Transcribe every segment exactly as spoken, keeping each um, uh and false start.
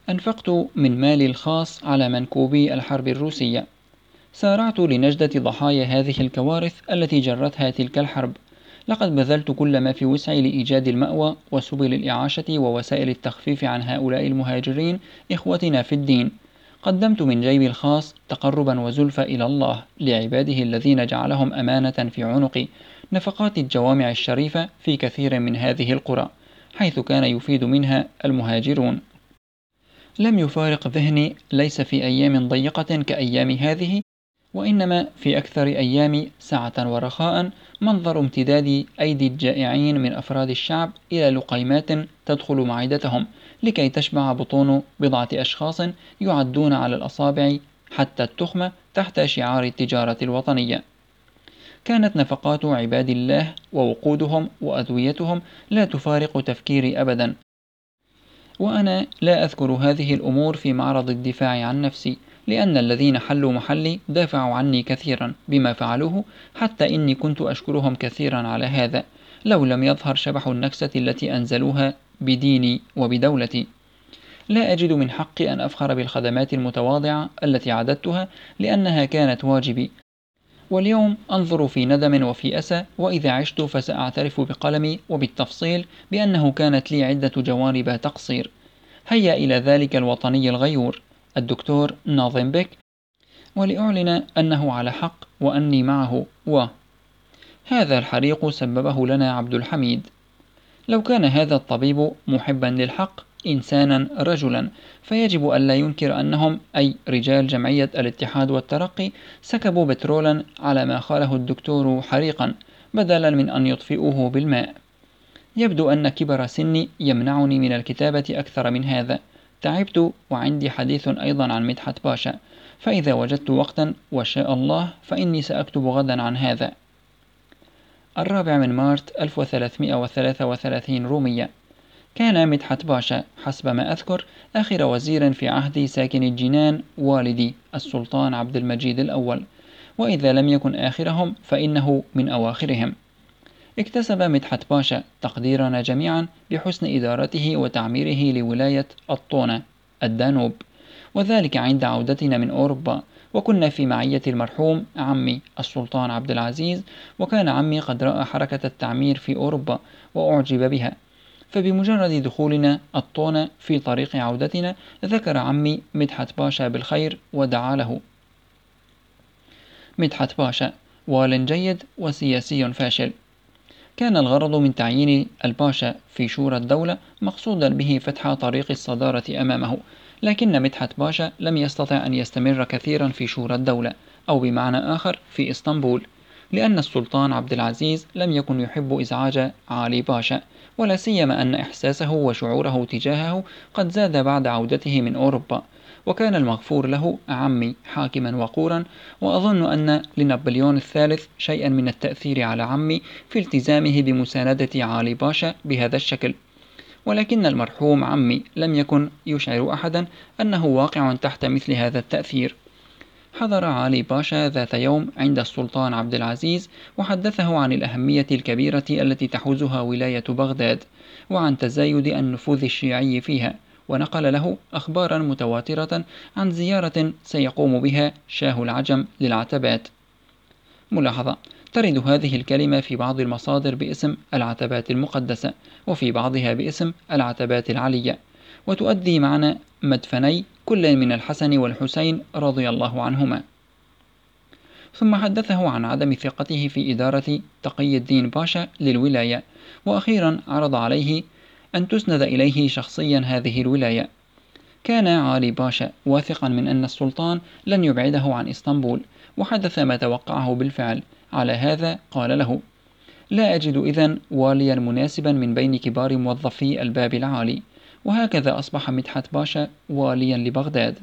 أنفقت من مالي الخاص على منكوبي الحرب الروسية. سارعت لنجدة ضحايا هذه الكوارث التي جرتها تلك الحرب. لقد بذلت كل ما في وسعي لإيجاد المأوى وسبل الإعاشة ووسائل التخفيف عن هؤلاء المهاجرين إخوتنا في الدين. قدمت من جيبي الخاص تقربا وزلفى إلى الله لعباده الذين جعلهم أمانة في عنقي، نفقات الجوامع الشريفة في كثير من هذه القرى، حيث كان يفيد منها المهاجرون. لم يفارق ذهني ليس في أيام ضيقة كأيام هذه، وإنما في أكثر أيام سعة ورخاء منظر امتداد أيدي الجائعين من أفراد الشعب إلى لقيمات تدخل معدتهم لكي تشبع بطون بضعة أشخاص يعدون على الأصابع حتى التخمة تحت شعار التجارة الوطنية. كانت نفقات عباد الله ووقودهم وأدويتهم لا تفارق تفكيري أبدا، وأنا لا أذكر هذه الأمور في معرض الدفاع عن نفسي، لأن الذين حلوا محلي دافعوا عني كثيرا بما فعلوه، حتى إني كنت أشكرهم كثيرا على هذا لو لم يظهر شبح النكسة التي أنزلوها بديني وبدولتي. لا أجد من حقي أن أفخر بالخدمات المتواضعة التي عددتها، لأنها كانت واجبي. واليوم أنظر في ندم وفي أسى، وإذا عشت فسأعترف بقلمي وبالتفصيل بأنه كانت لي عدة جوانب تقصير. هيا إلى ذلك الوطني الغيور الدكتور ناظم بك، ولأعلن أنه على حق وأني معه. وهذا الحريق سببه لنا عبد الحميد. لو كان هذا الطبيب محبا للحق إنسانا رجلا، فيجب ألا ينكر أنهم أي رجال جمعية الاتحاد والترقي سكبوا بترولا على ما خاله الدكتور حريقا، بدلا من أن يطفئوه بالماء. يبدو أن كبر سني يمنعني من الكتابة أكثر من هذا. تعبت، وعندي حديث أيضا عن مدحت باشا، فإذا وجدت وقتا وشاء الله فإني سأكتب غدا عن هذا. الرابع من مارت ألف وثلاثمائة وثلاثة وثلاثين رومية. كان مدحت باشا حسب ما أذكر آخر وزير في عهد ساكن الجنان والدي السلطان عبد المجيد الأول، وإذا لم يكن آخرهم فإنه من أواخرهم. اكتسب مدحت باشا تقديرنا جميعا بحسن إدارته وتعميره لولاية الطونة الدانوب، وذلك عند عودتنا من أوروبا، وكنا في معية المرحوم عمي السلطان عبد العزيز، وكان عمي قد رأى حركة التعمير في أوروبا وأعجب بها. فبمجرد دخولنا الطونة في طريق عودتنا ذكر عمي مدحت باشا بالخير ودعا له. مدحت باشا وال جيد وسياسي فاشل. كان الغرض من تعيين الباشا في شورى الدولة مقصودا به فتح طريق الصدارة أمامه، لكن مدحت باشا لم يستطع أن يستمر كثيرا في شورى الدولة، أو بمعنى آخر في إسطنبول، لأن السلطان عبد العزيز لم يكن يحب إزعاج علي باشا، ولا سيما أن إحساسه وشعوره تجاهه قد زاد بعد عودته من أوروبا. وكان المغفور له عمي حاكما وقورا، وأظن أن لنابليون الثالث شيئا من التأثير على عمي في التزامه بمساندة علي باشا بهذا الشكل. ولكن المرحوم عمي لم يكن يشعر أحدا أنه واقع تحت مثل هذا التأثير. حضر علي باشا ذات يوم عند السلطان عبد العزيز، وحدثه عن الأهمية الكبيرة التي تحوزها ولاية بغداد، وعن تزايد النفوذ الشيعي فيها، ونقل له أخبارا متواترة عن زيارة سيقوم بها شاه العجم للعتبات. ملاحظة: ترد هذه الكلمة في بعض المصادر باسم العتبات المقدسة، وفي بعضها باسم العتبات العلية، وتؤدي معنى مدفني كل من الحسن والحسين رضي الله عنهما. ثم حدثه عن عدم ثقته في إدارة تقي الدين باشا للولاية، وأخيرا عرض عليه أن تسند إليه شخصيا هذه الولاية. كان علي باشا واثقا من أن السلطان لن يبعده عن إسطنبول، وحدث ما توقعه بالفعل. على هذا قال له: لا أجد إذن واليا مناسبا من بين كبار موظفي الباب العالي. وهكذا أصبح مدحت باشا واليا لبغداد.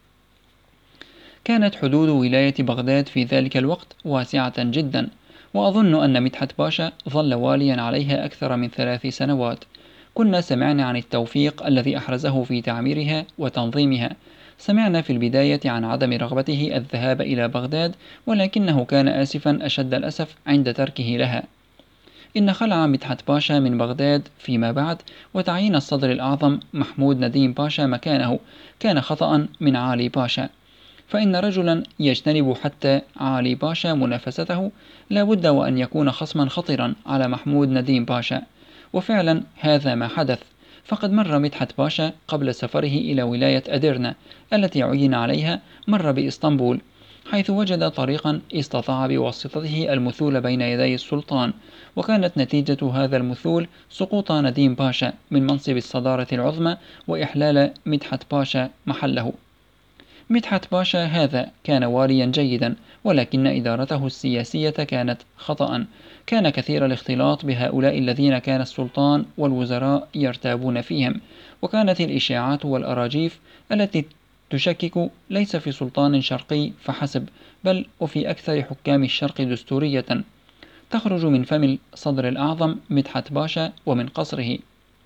كانت حدود ولاية بغداد في ذلك الوقت واسعة جدا، وأظن أن مدحت باشا ظل واليا عليها أكثر من ثلاث سنوات. كنا سمعنا عن التوفيق الذي أحرزه في تعميرها وتنظيمها. سمعنا في البداية عن عدم رغبته الذهاب إلى بغداد، ولكنه كان آسفا أشد الأسف عند تركه لها. إن خلع مدحت باشا من بغداد فيما بعد وتعيين الصدر الأعظم محمود نديم باشا مكانه كان خطأ من علي باشا، فإن رجلا يجتنب حتى علي باشا منافسته لا بد وأن يكون خصما خطرا على محمود نديم باشا، وفعلا هذا ما حدث. فقد مر مدحت باشا قبل سفره إلى ولاية أديرنا التي عين عليها مر بإسطنبول، حيث وجد طريقا استطاع بواسطته المثول بين يدي السلطان، وكانت نتيجة هذا المثول سقوط نديم باشا من منصب الصدارة العظمى وإحلال مدحت باشا محله. مدحت باشا هذا كان واليا جيدا، ولكن إدارته السياسية كانت خطأ، كان كثير الاختلاط بهؤلاء الذين كان السلطان والوزراء يرتابون فيهم، وكانت الإشاعات والأراجيف التي تشكك ليس في سلطان شرقي فحسب، بل وفي أكثر حكام الشرق دستورية، تخرج من فم الصدر الأعظم مدحت باشا ومن قصره: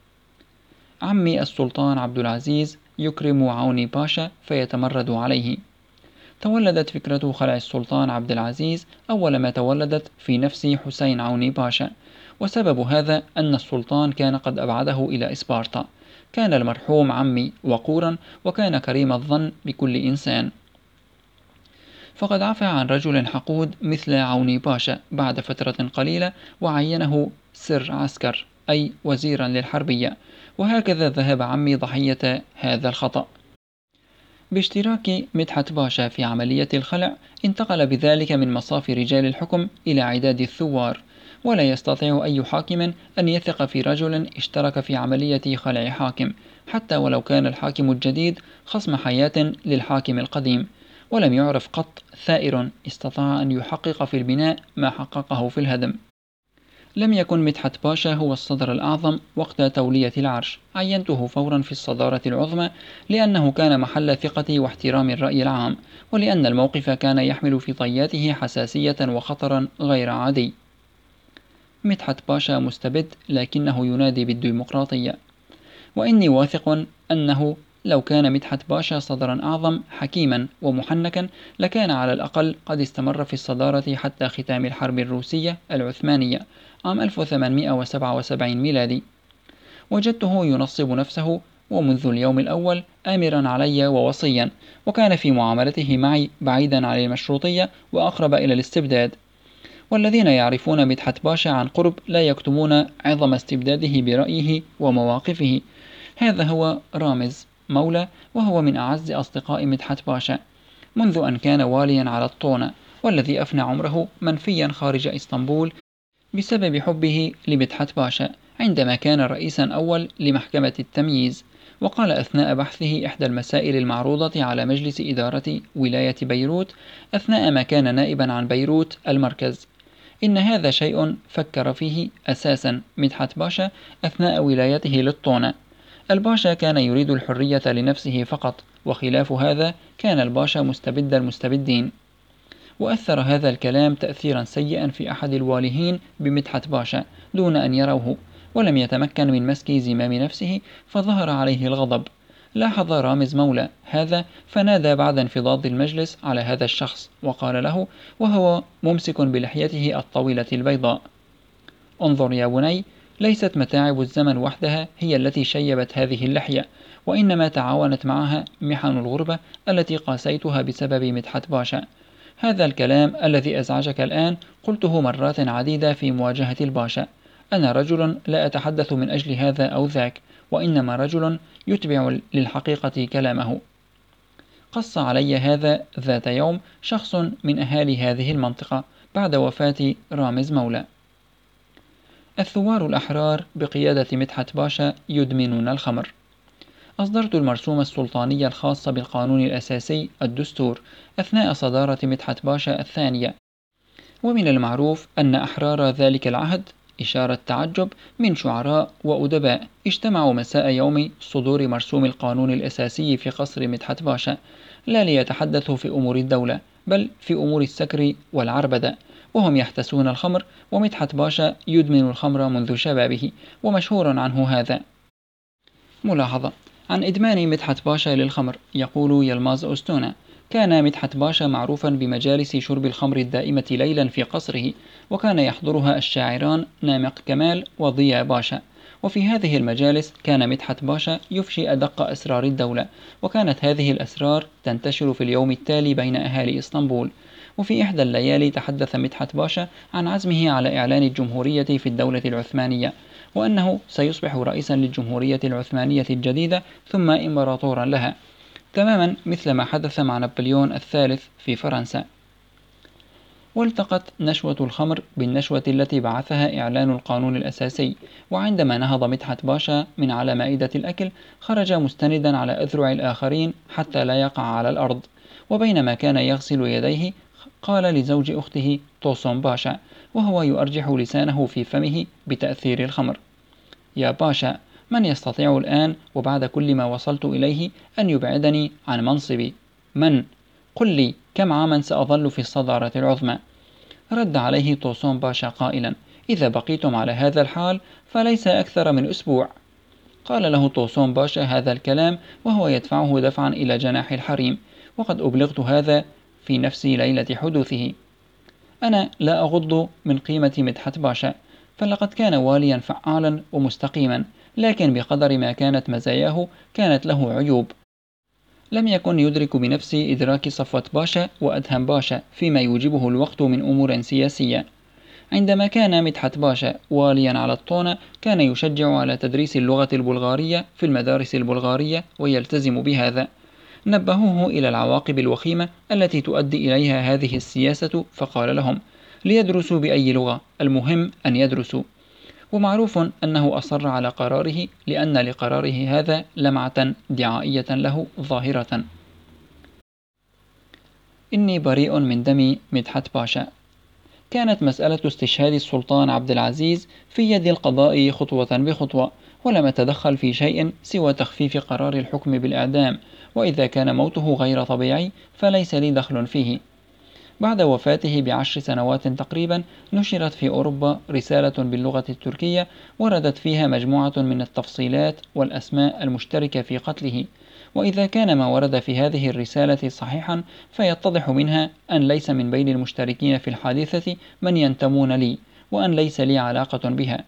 عمي السلطان عبد العزيز يكرم عوني باشا فيتمرد عليه. تولدت فكرة خلع السلطان عبد العزيز أول ما تولدت في نفس حسين عوني باشا، وسبب هذا أن السلطان كان قد أبعده إلى إسبارتا. كان المرحوم عمي وقورا، وكان كريم الظن بكل إنسان، فقد عفى عن رجل حقود مثل عوني باشا بعد فترة قليلة وعينه سر عسكر أي وزيرا للحربية، وهكذا ذهب عمي ضحية هذا الخطأ. باشتراك مدحت باشا في عملية الخلع انتقل بذلك من مصاف رجال الحكم إلى عداد الثوار، ولا يستطيع أي حاكم أن يثق في رجل اشترك في عملية خلع حاكم، حتى ولو كان الحاكم الجديد خصم حياة للحاكم القديم، ولم يعرف قط ثائر استطاع أن يحقق في البناء ما حققه في الهدم. لم يكن مدحت باشا هو الصدر الأعظم وقت تولية العرش، عينته فورا في الصدارة العظمى لأنه كان محل ثقة واحترام الرأي العام، ولأن الموقف كان يحمل في طياته حساسية وخطرا غير عادي. مدحت باشا مستبد لكنه ينادي بالديمقراطية، وإني واثق أنه لو كان مدحت باشا صدرا أعظم حكيما ومحنكا لكان على الأقل قد استمر في الصدارة حتى ختام الحرب الروسية العثمانية عام ألف وثمانمائة وسبعة وسبعين ميلادي. وجدته ينصب نفسه ومنذ اليوم الأول آمرا علي ووصيا، وكان في معاملته معي بعيدا عن المشروطية وأقرب إلى الاستبداد، والذين يعرفون مدحت باشا عن قرب لا يكتمون عظم استبداده برأيه ومواقفه. هذا هو رامز مولى، وهو من أعز أصدقاء مدحت باشا منذ أن كان واليا على الطونة، والذي أفنى عمره منفيا خارج إسطنبول بسبب حبه لمدحت باشا عندما كان رئيسا أول لمحكمة التمييز. وقال أثناء بحثه إحدى المسائل المعروضة على مجلس إدارة ولاية بيروت أثناء ما كان نائبا عن بيروت المركز: إن هذا شيء فكر فيه أساسا مدحت باشا أثناء ولايته للطونة. الباشا كان يريد الحرية لنفسه فقط، وخلاف هذا كان الباشا مستبد المستبدين. وأثر هذا الكلام تأثيرا سيئا في أحد الوالهين بمدحت باشا دون أن يروه، ولم يتمكن من مسك زمام نفسه فظهر عليه الغضب. لاحظ رامز مولى هذا فنادى بعد انفضاض المجلس على هذا الشخص وقال له وهو ممسك بلحيته الطويلة البيضاء: انظر يا بني، ليست متاعب الزمن وحدها هي التي شيبت هذه اللحية، وإنما تعاونت معها محن الغربة التي قاسيتها بسبب مدحت باشا. هذا الكلام الذي أزعجك الآن قلته مرات عديدة في مواجهة الباشا. أنا رجل لا أتحدث من أجل هذا أو ذاك، وإنما رجل يتبع للحقيقة كلامه. قص علي هذا ذات يوم شخص من أهالي هذه المنطقة بعد وفاة رامز مولى. الثوار الأحرار بقيادة مدحت باشا يدمنون الخمر. أصدرت المرسوم السلطاني الخاص بالقانون الأساسي الدستور أثناء صدارة مدحت باشا الثانية، ومن المعروف أن أحرار ذلك العهد إشارة تعجب من شعراء وأدباء اجتمعوا مساء يوم صدور مرسوم القانون الأساسي في قصر مدحت باشا، لا ليتحدثوا في أمور الدولة بل في أمور السكر والعربدة، وهم يحتسون الخمر، ومدحت باشا يدمن الخمر منذ شبابه ومشهور عنه هذا. ملاحظة: عن إدمان مدحت باشا للخمر يقول يلماز أستونة: كان مدحت باشا معروفا بمجالس شرب الخمر الدائمة ليلا في قصره، وكان يحضرها الشاعران نامق كمال وضياء باشا. وفي هذه المجالس كان مدحت باشا يفشي أدق أسرار الدولة، وكانت هذه الأسرار تنتشر في اليوم التالي بين أهالي إسطنبول. وفي إحدى الليالي تحدث مدحت باشا عن عزمه على إعلان الجمهورية في الدولة العثمانية، وأنه سيصبح رئيسا للجمهورية العثمانية الجديدة ثم إمبراطورا لها، تماما مثل ما حدث مع نابليون الثالث في فرنسا. والتقت نشوة الخمر بالنشوة التي بعثها إعلان القانون الأساسي، وعندما نهض مدحت باشا من على مائدة الأكل خرج مستندا على أذرع الآخرين حتى لا يقع على الأرض، وبينما كان يغسل يديه قال لزوج أخته توسون باشا وهو يؤرجح لسانه في فمه بتأثير الخمر: يا باشا، من يستطيع الآن وبعد كل ما وصلت إليه أن يبعدني عن منصبي؟ من؟ قل لي كم عاما سأظل في الصدارة العظمى؟ رد عليه توسون باشا قائلا: إذا بقيتم على هذا الحال فليس أكثر من أسبوع. قال له توسون باشا هذا الكلام وهو يدفعه دفعا إلى جناح الحريم، وقد أبلغت هذا في نفسي ليلة حدوثه. أنا لا أغض من قيمة مدحت باشا، فلقد كان واليا فعالا ومستقيما، لكن بقدر ما كانت مزاياه كانت له عيوب. لم يكن يدرك بنفسه إدراك صفوة باشا وأدهم باشا فيما يوجبه الوقت من أمور سياسية. عندما كان مدحت باشا واليا على الطونة كان يشجع على تدريس اللغة البلغارية في المدارس البلغارية ويلتزم بهذا. نبهوه إلى العواقب الوخيمة التي تؤدي إليها هذه السياسة، فقال لهم: ليدرسوا بأي لغة، المهم أن يدرسوا. ومعروف أنه أصر على قراره لأن لقراره هذا لمعة دعائية له ظاهرة: إني بريء من دم مدحت باشا. كانت مسألة استشهاد السلطان عبد العزيز في يد القضاء خطوة بخطوة، ولم أتدخل في شيء سوى تخفيف قرار الحكم بالإعدام، وإذا كان موته غير طبيعي فليس لي دخل فيه. بعد وفاته بعشر سنوات تقريبا نشرت في أوروبا رسالة باللغة التركية وردت فيها مجموعة من التفصيلات والأسماء المشتركة في قتله، وإذا كان ما ورد في هذه الرسالة صحيحا فيتضح منها أن ليس من بين المشتركين في الحادثة من ينتمون لي، وأن ليس لي علاقة بها.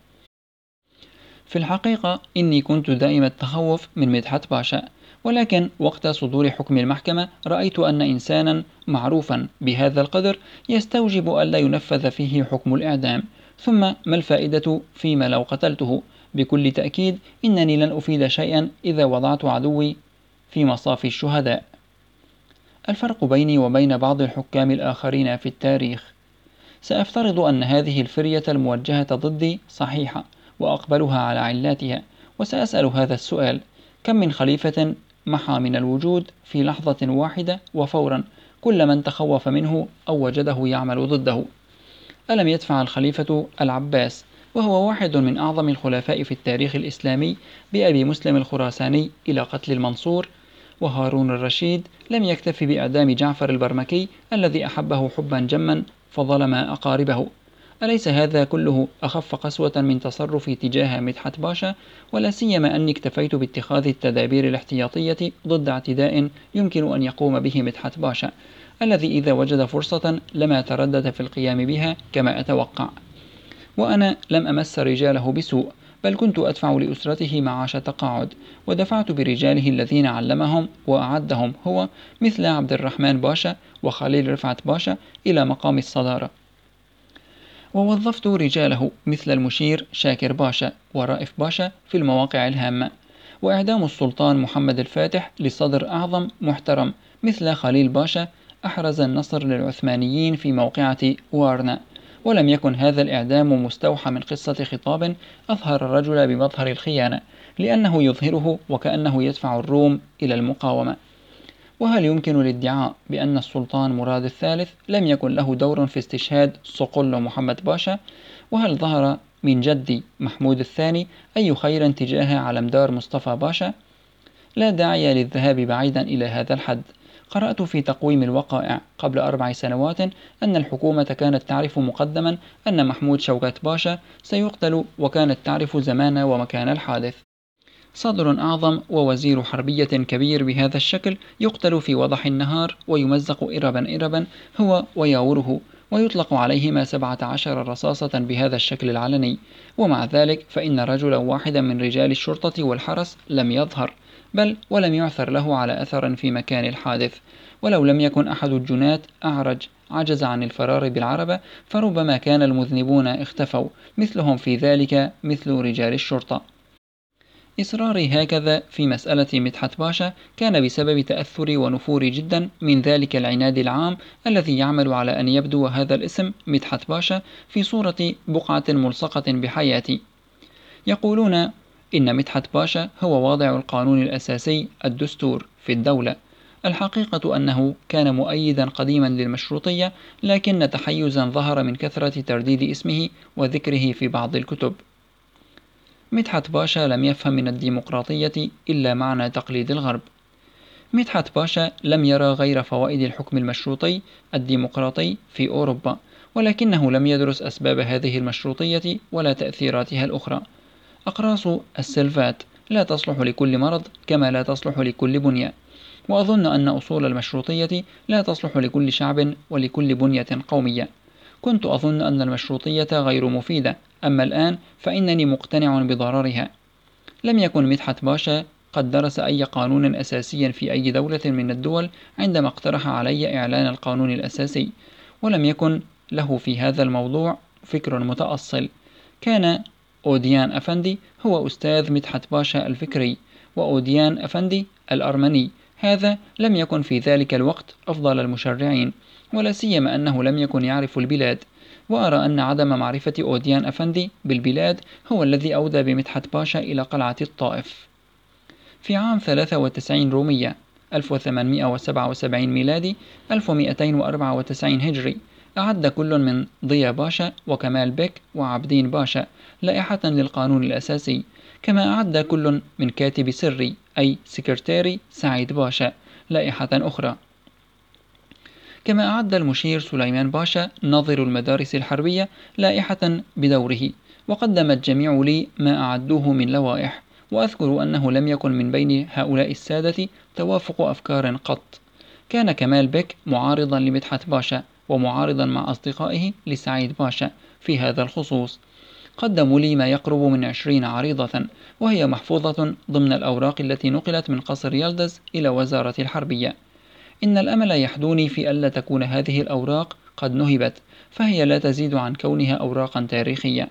في الحقيقة إني كنت دائم التخوف من مدحت باشا، ولكن وقت صدور حكم المحكمة رأيت أن إنسانا معروفا بهذا القدر يستوجب ألا ينفذ فيه حكم الإعدام، ثم ما الفائدة فيما لو قتلته؟ بكل تأكيد إنني لن أفيد شيئا إذا وضعت عدوي في مصاف الشهداء. الفرق بيني وبين بعض الحكام الآخرين في التاريخ: سأفترض أن هذه الفرية الموجهة ضدي صحيحة وأقبلها على علاتها، وسأسأل هذا السؤال: كم من خليفة محى من الوجود في لحظة واحدة وفورا كل من تخوف منه أو وجده يعمل ضده؟ ألم يدفع الخليفة العباس وهو واحد من أعظم الخلفاء في التاريخ الإسلامي بأبي مسلم الخراساني إلى قتل المنصور؟ وهارون الرشيد لم يكتف بإعدام جعفر البرمكي الذي أحبه حبا جما فظلم أقاربه؟ أليس هذا كله أخف قسوة من تصرفي تجاه مدحت باشا؟ ولا سيما أني اكتفيت باتخاذ التدابير الاحتياطية ضد اعتداء يمكن أن يقوم به مدحت باشا، الذي إذا وجد فرصة لما تردد في القيام بها كما أتوقع. وأنا لم أمس رجاله بسوء، بل كنت أدفع لأسرته معاش تقاعد، ودفعت برجاله الذين علمهم وأعدهم هو مثل عبد الرحمن باشا وخليل رفعت باشا إلى مقام الصدارة، ووظفت رجاله مثل المشير شاكر باشا ورائف باشا في المواقع الهامة، وإعدام السلطان محمد الفاتح لصدر أعظم محترم مثل خليل باشا أحرز النصر للعثمانيين في موقعة وارنا. ولم يكن هذا الإعدام مستوحى من قصة خطاب أظهر الرجل بمظهر الخيانة، لأنه يظهره وكأنه يدفع الروم إلى المقاومة. وهل يمكن الادعاء بأن السلطان مراد الثالث لم يكن له دور في استشهاد صقل محمد باشا؟ وهل ظهر من جدي محمود الثاني أي خير تجاه علمدار مصطفى باشا؟ لا داعي للذهاب بعيدا إلى هذا الحد. قرأت في تقويم الوقائع قبل أربع سنوات أن الحكومة كانت تعرف مقدما أن محمود شوكت باشا سيقتل، وكانت تعرف زمان ومكان الحادث. صدر أعظم ووزير حربية كبير بهذا الشكل يقتل في وضح النهار ويمزق إربا إربا هو وياوره، ويطلق عليهما سبعة عشر رصاصة بهذا الشكل العلني، ومع ذلك فإن رجلا واحدا من رجال الشرطة والحرس لم يظهر، بل ولم يعثر له على أثر في مكان الحادث. ولو لم يكن أحد الجنات أعرج عجز عن الفرار بالعربة، فربما كان المذنبون اختفوا، مثلهم في ذلك مثل رجال الشرطة. إصراري هكذا في مسألة مدحت باشا كان بسبب تأثري ونفوري جدا من ذلك العناد العام الذي يعمل على أن يبدو هذا الاسم مدحت باشا في صورة بقعة ملصقة بحياتي. يقولون إن مدحت باشا هو واضع القانون الأساسي الدستور في الدولة. الحقيقة أنه كان مؤيدا قديما للمشروطية، لكن تحيزا ظهر من كثرة ترديد اسمه وذكره في بعض الكتب. مدحت باشا لم يفهم من الديمقراطية إلا معنى تقليد الغرب. مدحت باشا لم يرى غير فوائد الحكم المشروطي الديمقراطي في أوروبا، ولكنه لم يدرس أسباب هذه المشروطية ولا تأثيراتها الأخرى. أقراص السلفات لا تصلح لكل مرض كما لا تصلح لكل بنية، وأظن أن أصول المشروطية لا تصلح لكل شعب ولكل بنية قومية. كنت أظن أن المشروطية غير مفيدة، أما الآن فإنني مقتنع بضررها. لم يكن مدحت باشا قد درس أي قانون أساسي في أي دولة من الدول عندما اقترح علي إعلان القانون الأساسي، ولم يكن له في هذا الموضوع فكر متأصل. كان أوديان أفندي هو أستاذ مدحت باشا الفكري، وأوديان أفندي الأرمني هذا لم يكن في ذلك الوقت أفضل المشرعين، ولا سيما أنه لم يكن يعرف البلاد. وأرى أن عدم معرفة أوديان أفندي بالبلاد هو الذي أودى بمدحت باشا إلى قلعة الطائف. في عام ثلاثة وتسعين رومية ألف وثمانمائة وسبعة وسبعين ميلادي ألف ومئتين وأربعة وتسعين هجري أعد كل من ضيا باشا وكمال بك وعبدين باشا لائحة للقانون الأساسي، كما أعد كل من كاتب سري أي سكرتاري سعيد باشا لائحة أخرى. كما أعد المشير سليمان باشا ناظر المدارس الحربية لائحة بدوره، وقدم الجميع لي ما أعدوه من لوائح، وأذكر أنه لم يكن من بين هؤلاء السادة توافق أفكار قط. كان كمال بك معارضا لمدحت باشا ومعارضا مع أصدقائه لسعيد باشا في هذا الخصوص. قدموا لي ما يقرب من عشرين عريضة، وهي محفوظة ضمن الأوراق التي نقلت من قصر يلدز إلى وزارة الحربية. إن الأمل يحدوني في ألا تكون هذه الأوراق قد نهبت، فهي لا تزيد عن كونها أوراقا تاريخية.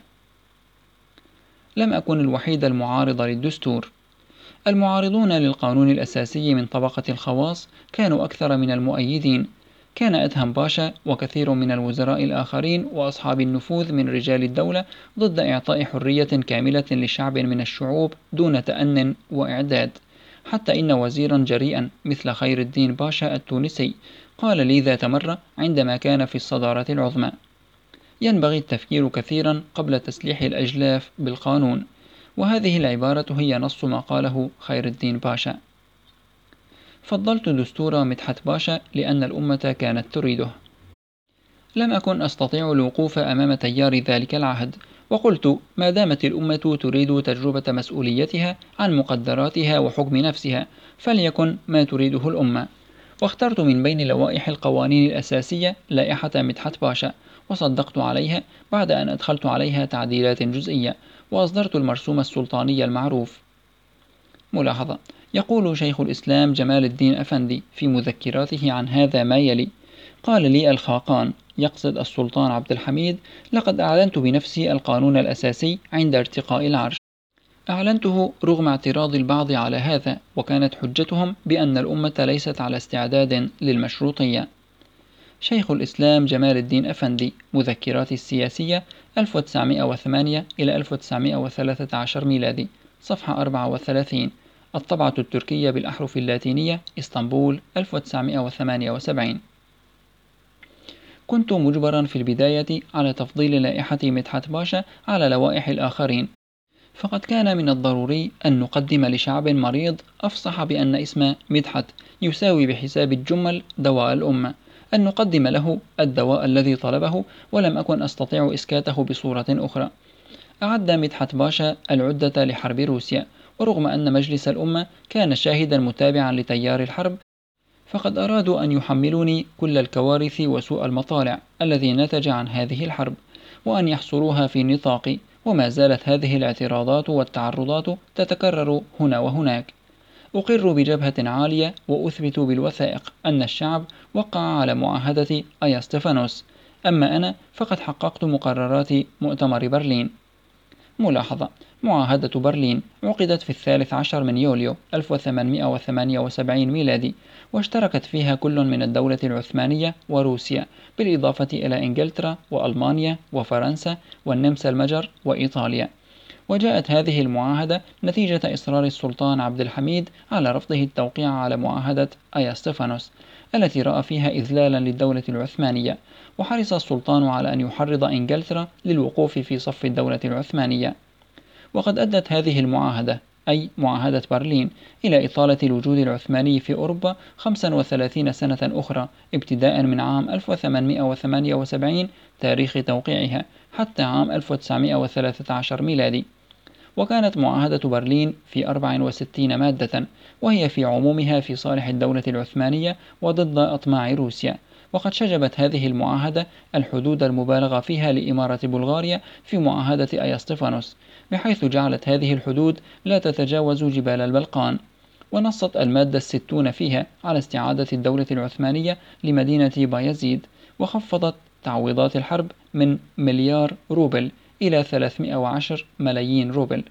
لم أكن الوحيد المعارض للدستور. المعارضون للقانون الأساسي من طبقة الخواص كانوا أكثر من المؤيدين. كان أدهم باشا وكثير من الوزراء الآخرين وأصحاب النفوذ من رجال الدولة ضد إعطاء حرية كاملة لشعب من الشعوب دون تأن وإعداد، حتى إن وزيرا جريئا مثل خير الدين باشا التونسي قال لي ذات مرة عندما كان في الصدارة العظمى: ينبغي التفكير كثيرا قبل تسليح الأجلاف بالقانون. وهذه العبارة هي نص ما قاله خير الدين باشا. فضلت دستور مدحت باشا لأن الأمة كانت تريده. لم أكن أستطيع الوقوف أمام تيار ذلك العهد، وقلت ما دامت الأمة تريد تجربة مسؤوليتها عن مقدراتها وحكم نفسها فليكن ما تريده الأمة. واخترت من بين لوائح القوانين الأساسية لائحة مدحت باشا، وصدقت عليها بعد أن أدخلت عليها تعديلات جزئية، وأصدرت المرسوم السلطاني المعروف. ملاحظة: يقول شيخ الإسلام جمال الدين أفندي في مذكراته عن هذا ما يلي: قال لي الخاقان، يقصد السلطان عبد الحميد: لقد أعلنت بنفسي القانون الأساسي عند ارتقاء العرش. أعلنته رغم اعتراض البعض على هذا، وكانت حجتهم بأن الأمة ليست على استعداد للمشروطية. شيخ الإسلام جمال الدين أفندي، مذكرات السياسية ألف وتسعمائة وثمانية إلى ألف وتسعمائة وثلاثة عشر ميلادي، صفحة أربعة وثلاثين، الطبعة التركية بالأحرف اللاتينية، اسطنبول ألف وتسعمائة وثمانية وسبعين. كنت مجبرا في البداية على تفضيل لائحة مدحت باشا على لوائح الآخرين، فقد كان من الضروري أن نقدم لشعب مريض أفصح بأن اسم مدحت يساوي بحساب الجمل دواء الأمة، أن نقدم له الدواء الذي طلبه، ولم أكن أستطيع إسكاته بصورة أخرى. أعد مدحت باشا العدة لحرب روسيا، ورغم أن مجلس الأمة كان شاهدا متابعا لتيار الحرب، فقد أرادوا أن يحملوني كل الكوارث وسوء المطالع الذي نتج عن هذه الحرب، وأن يحصروها في نطاقي. وما زالت هذه الاعتراضات والتعرضات تتكرر هنا وهناك. أقر بجبهة عالية وأثبت بالوثائق أن الشعب وقع على معاهدة أيا ستيفانوس، أما أنا فقد حققت مقررات مؤتمر برلين. ملاحظة: معاهدة برلين عقدت في الثالث عشر من يوليو ألف وثمانمائة وثمانية وسبعين ميلادي، واشتركت فيها كل من الدولة العثمانية وروسيا، بالإضافة إلى إنجلترا وألمانيا وفرنسا والنمسا المجر وإيطاليا. وجاءت هذه المعاهدة نتيجة إصرار السلطان عبد الحميد على رفضه التوقيع على معاهدة أيا ستيفانوس التي رأى فيها إذلالا للدولة العثمانية، وحرص السلطان على أن يحرض إنجلترا للوقوف في صف الدولة العثمانية. وقد أدت هذه المعاهدة، أي معاهدة برلين، إلى إطالة الوجود العثماني في أوروبا خمسا وثلاثين سنة أخرى، ابتداء من عام ألف وثمانمائة وثمانية وسبعين تاريخ توقيعها حتى عام ألف وتسعمائة وثلاثة عشر ميلادي. وكانت معاهدة برلين في أربع وستين مادة، وهي في عمومها في صالح الدولة العثمانية وضد أطماع روسيا. وقد شجبت هذه المعاهدة الحدود المبالغ فيها لإمارة بلغاريا في معاهدة أيا ستيفانوس، بحيث جعلت هذه الحدود لا تتجاوز جبال البلقان. ونصت المادة الستون فيها على استعادة الدولة العثمانية لمدينة بايزيد، وخفضت تعويضات الحرب من مليار روبل إلى ثلاثمائة وعشرة ملايين روبل.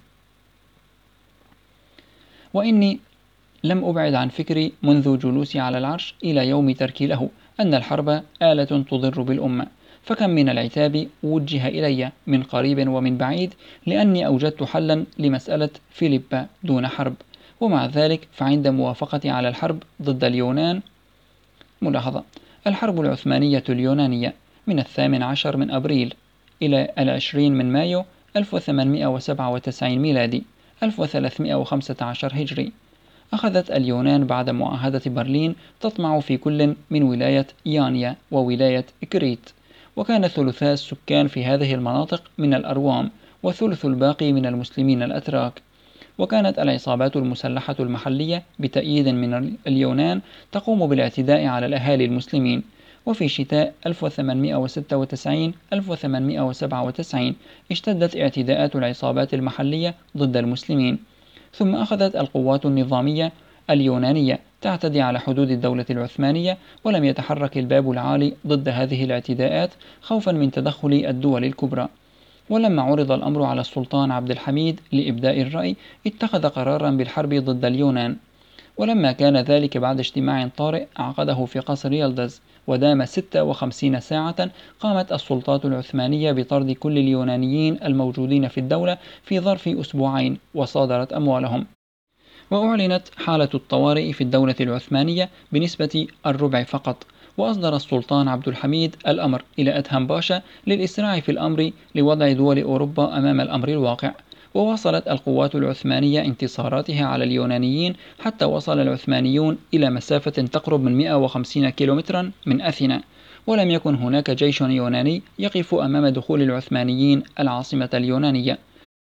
وإني لم أبعد عن فكري منذ جلوسي على العرش إلى يوم تركي له أن الحرب آلة تضر بالأمة، فكم من العتاب وجه إلي من قريب ومن بعيد لأني أوجدت حلا لمسألة فيليبا دون حرب، ومع ذلك فعند موافقتي على الحرب ضد اليونان. ملاحظة: الحرب العثمانية اليونانية من الثامن عشر من أبريل إلى العشرين من مايو ألف وثمانمائة وسبعة وتسعين ميلادي ألف وثلاثمائة وخمسة عشر هجري. أخذت اليونان بعد معاهدة برلين تطمع في كل من ولاية يانيا وولاية كريت، وكان ثلثا السكان في هذه المناطق من الأروام، وثلث الباقي من المسلمين الأتراك. وكانت العصابات المسلحة المحلية بتأييد من اليونان تقوم بالاعتداء على الأهالي المسلمين. وفي شتاء ألف وثمانمائة وستة وتسعين ألف وثمانمائة وسبعة وتسعين اشتدت اعتداءات العصابات المحلية ضد المسلمين، ثم أخذت القوات النظامية اليونانية تعتدي على حدود الدولة العثمانية، ولم يتحرك الباب العالي ضد هذه الاعتداءات خوفا من تدخل الدول الكبرى. ولما عرض الأمر على السلطان عبد الحميد لإبداء الرأي، اتخذ قرارا بالحرب ضد اليونان. ولما كان ذلك بعد اجتماع طارئ عقده في قصر يلدز ودام ستة وخمسين ساعة، قامت السلطات العثمانية بطرد كل اليونانيين الموجودين في الدولة في ظرف أسبوعين، وصادرت أموالهم. وأعلنت حالة الطوارئ في الدولة العثمانية بنسبة الربع فقط. وأصدر السلطان عبد الحميد الأمر إلى أدهم باشا للإسراع في الأمر لوضع دول أوروبا أمام الأمر الواقع. وواصلت القوات العثمانية انتصاراتها على اليونانيين حتى وصل العثمانيون إلى مسافة تقرب من مئة وخمسين كيلومترا من أثينا، ولم يكن هناك جيش يوناني يقف أمام دخول العثمانيين العاصمة اليونانية.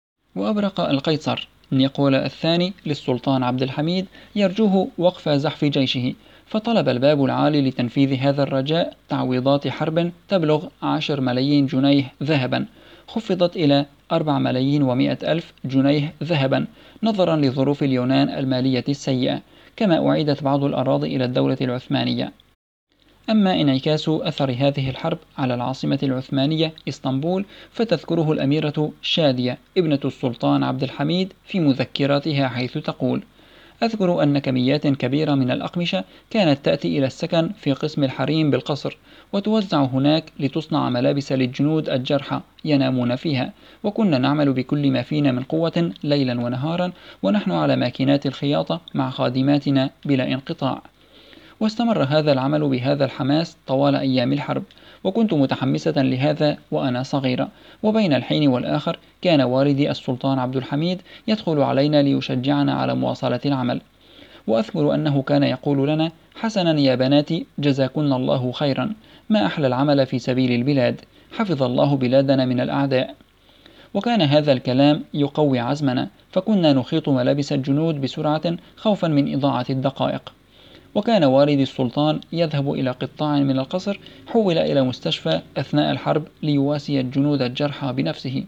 وأبرق القيصر نيقولا الثاني للسلطان عبد الحميد يرجوه وقف زحف جيشه، فطلب الباب العالي لتنفيذ هذا الرجاء تعويضات حرب تبلغ عشر ملايين جنيه ذهبا، خفضت إلى أربع ملايين ومائة ألف جنيه ذهبا نظرا لظروف اليونان المالية السيئة، كما أعيدت بعض الأراضي إلى الدولة العثمانية. أما انعكاس أثر هذه الحرب على العاصمة العثمانية إسطنبول فتذكره الأميرة شادية ابنة السلطان عبد الحميد في مذكراتها، حيث تقول: أذكر أن كميات كبيرة من الأقمشة كانت تأتي إلى السكن في قسم الحريم بالقصر، وتوزع هناك لتصنع ملابس للجنود الجرحى ينامون فيها، وكنا نعمل بكل ما فينا من قوة ليلا ونهارا، ونحن على ماكينات الخياطة مع خادماتنا بلا انقطاع. واستمر هذا العمل بهذا الحماس طوال أيام الحرب، وكنت متحمسة لهذا وأنا صغيرة. وبين الحين والآخر كان والدي السلطان عبد الحميد يدخل علينا ليشجعنا على مواصلة العمل. وأذكر أنه كان يقول لنا: حسنا يا بناتي، جزاكن الله خيرا، ما أحلى العمل في سبيل البلاد، حفظ الله بلادنا من الأعداء. وكان هذا الكلام يقوي عزمنا، فكنا نخيط ملابس الجنود بسرعة خوفا من إضاعة الدقائق. وكان والدي السلطان يذهب إلى قطاع من القصر حول إلى مستشفى أثناء الحرب ليواسي الجنود الجرحى بنفسه،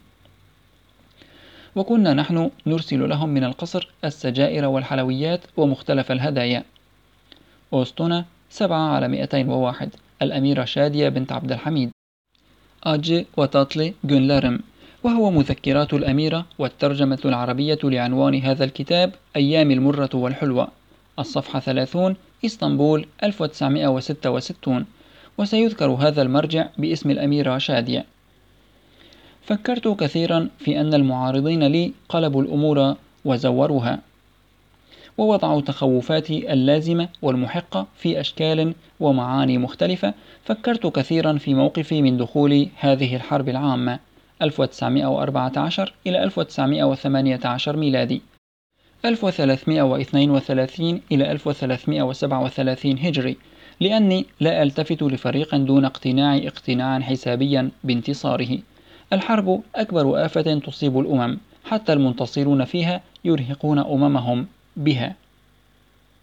وكنا نحن نرسل لهم من القصر السجائر والحلويات ومختلف الهدايا. أوسطنا سبعة على مئتين وواحد، الأميرة شادية بنت عبد الحميد. آجي وتاتلي جونلارم، وهو مذكرات الأميرة والترجمة العربية لعنوان هذا الكتاب أيام المرة والحلوة، الصفحة ثلاثون، إسطنبول ألف وتسعمائة وستة وستون. وسيذكر هذا المرجع باسم الأميرة شادية. فكرت كثيرا في أن المعارضين لي قلبوا الأمور وزوروها، ووضعوا تخوفاتي اللازمة والمحقة في أشكال ومعاني مختلفة. فكرت كثيرا في موقفي من دخول هذه الحرب العامة ألف وتسعمائة وأربعة عشر إلى ألف وتسعمائة وثمانية عشر ميلادي، ألف وثلاثمائة واثنين وثلاثين إلى ألف وثلاثمائة وسبعة وثلاثين هجري، لأني لا ألتفت لفريق دون اقتناع اقتناعا حسابيا بانتصاره. الحرب أكبر آفة تصيب الأمم، حتى المنتصرون فيها يرهقون أممهم بها.